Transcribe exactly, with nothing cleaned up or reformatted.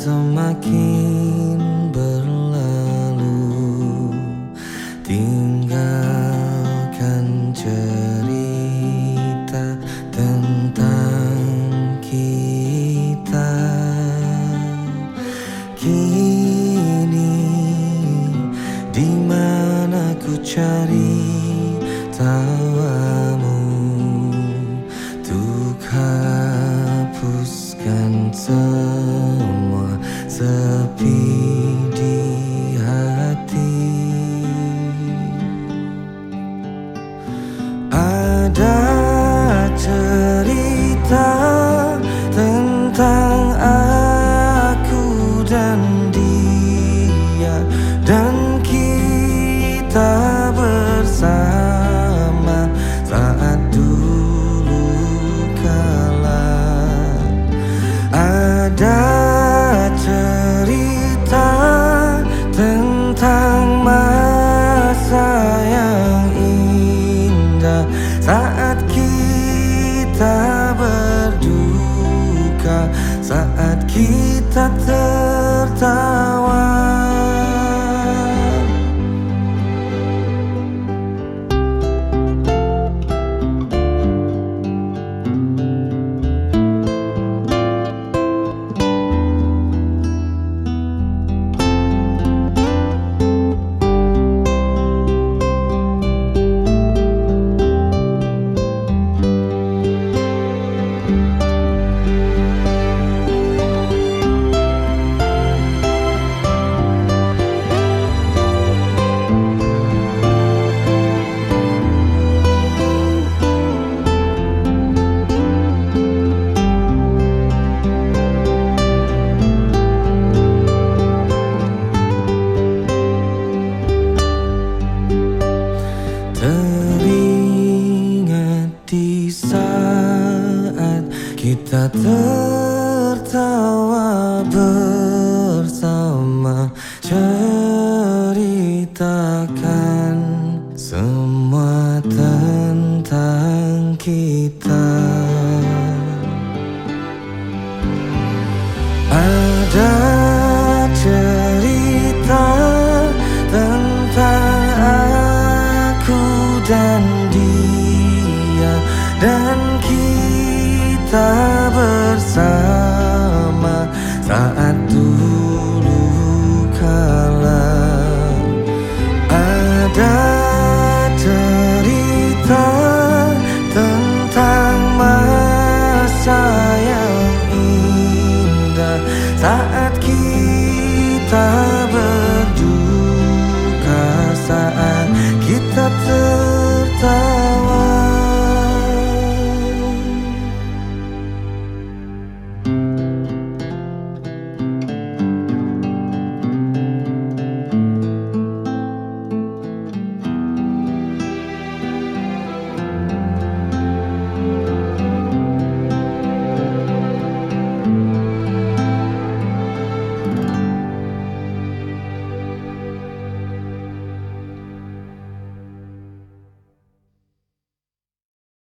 semakin berlalu, tinggalkan cerita tentang kita. Kini di mana ku cari tawamu untuk hapuskan semua sepi di hati. Ada cerita tentang aku dan dia, dan kita bersama saat dulu kala. Ada cerita tentang masa yang indah saat kita berduka, saat kita tertawa. Teringat di saat kita tertawa bersama, ceritakan semua tentang kita. Ada cerita tentang aku dan dia, dan kita ber